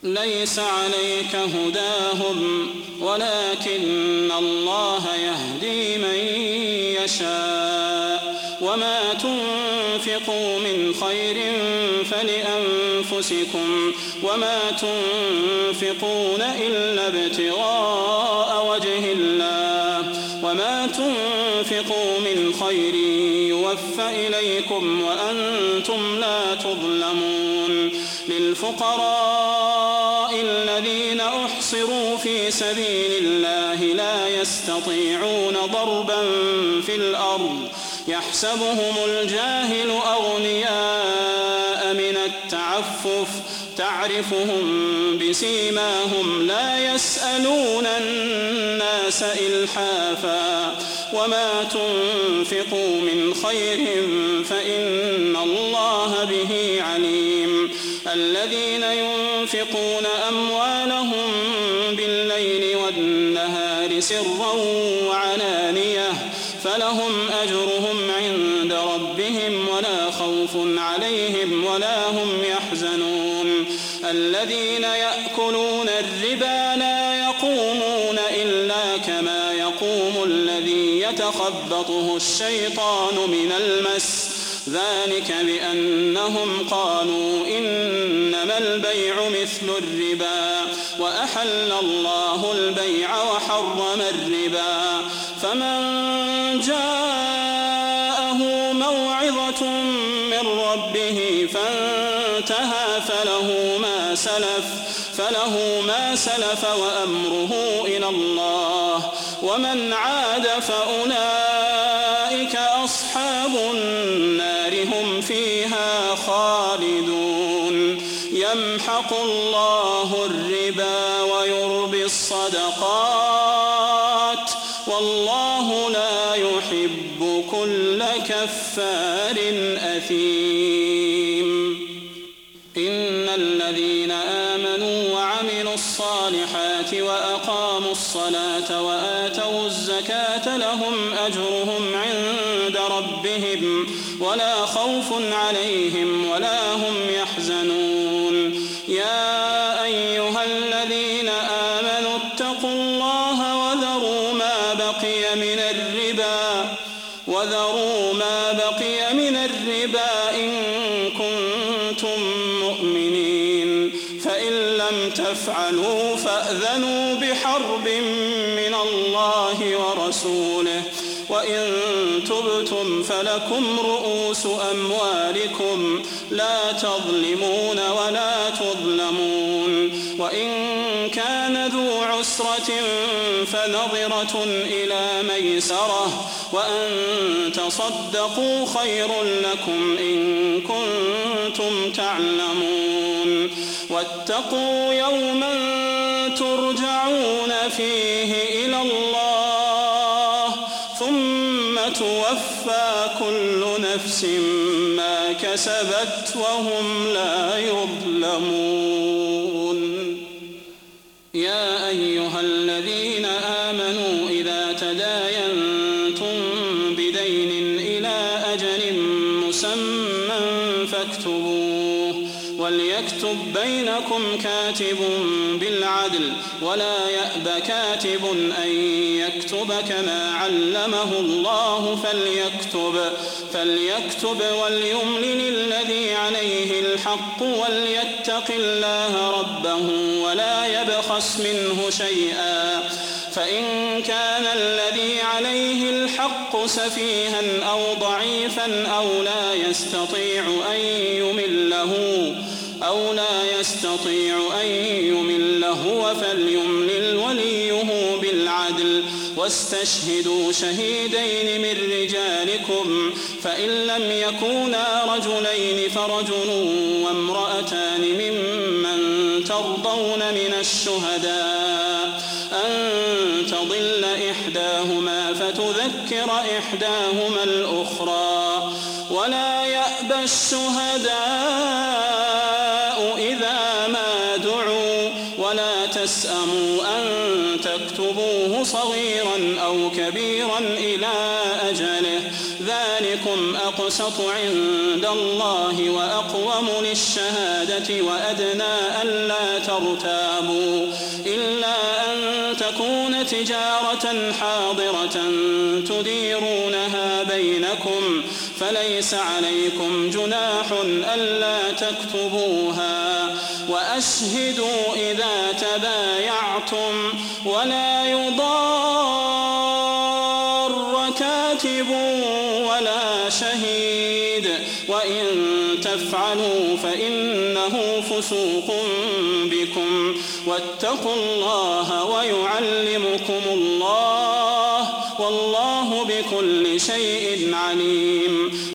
ليس عليك هداهم ولكن الله يهدي من يشاء وما تنفقوا من خير فلأنفسكم وما تنفقون إلا ابتغاء وجه الله وما تنفقوا من خير يوفى إليكم وأنتم لا تظلمون للفقراء الذين أحصروا في سبيل الله لا يستطيعون ضربا في الأرض يحسبهم الجاهل أغنياء من التعفف تعرفهم بسيماهم لا يسألون الناس إلحافا وما تنفقوا من خير فإن الله به عليم الذين ينفقون أموالهم بالليل والنهار سرا وعلانية فلهم أجرهم عند ربهم ولا خوف عليهم ولا هم يحزنون الذين يأكلون الربا لا يقومون إلا كما يقوم الذي يتخبطه الشيطان من المس ذلك بأنهم قالوا إنما البيع مثل الربا وأحل الله البيع وحرم الربا فمن جاءه موعظة من ربه فانتهى فله ما سلف وأمره إلى الله ومن عاد فأولئك أصحاب النار هم فيها خالدون يمحق الله الربا ويربي الصدقات والله لا يحب كل كفار أثيم إن الذين آمنوا وعملوا الصالحات وأقاموا الصلاة وآتوا الزكاة لهم أجرهم عند ربهم ولا خوف عليهم ولا هم يحزنون يا أيها الذين آمنوا اتقوا الله وذروا ما بقي من الربا إن كنتم مؤمنين فإن لم تفعلوا فأذنوا بحرب من الله ورسوله وإن تبتم فلكم رؤوس أموالكم لا تظلمون ولا تظلمون وإن كان ذو عسرة فنظرة إلى ميسرة وأن تصدقوا خير لكم إن كنتم تعلمون واتقوا يوما ترجعون فيه إلى الله ثم توفى كل نفس ما كسبت وهم لا يظلمون يا أيها الذين آمنوا إذا تداينتم بدين إلى أجل مسمى فاكتبوه وليكتب بينكم كاتب بالعدل ولا يأب كاتب أن يكتب كما علمه الله فليكتب وليملل الذي عليه الحق وليتق الله ربه ولا يبخس منه شيئا فإن كان الذي عليه الحق سفيها أو ضعيفا أو لا يستطيع أن يمله فليملل وليه بالعدل واستشهدوا شهيدين من رجالكم فإن لم يكونا رجلين فرجل وامرأتان ممن ترضون من الشهداء أن تضل إحداهما فتذكر إحداهما الأخرى ولا يأبى الشهداء إذا ما دعوا ولا تسأموا أن تكتبوه صغيرا أو كبيرا إلى أجله ذلكم أقسط عند الله وأقوم للشهادة وأدنى ألا ترتابوا إلا أن تكون تجارة حاضرة تديرونها بينكم فليس عليكم جناح ألا تكتبوها وأشهدوا إذا تبايعتم ولا يضار كاتب ولا شهيد وإن تفعلوا فإنه فسوق بكم واتقوا الله ويعلمكم الله والله بكل شيء عليم.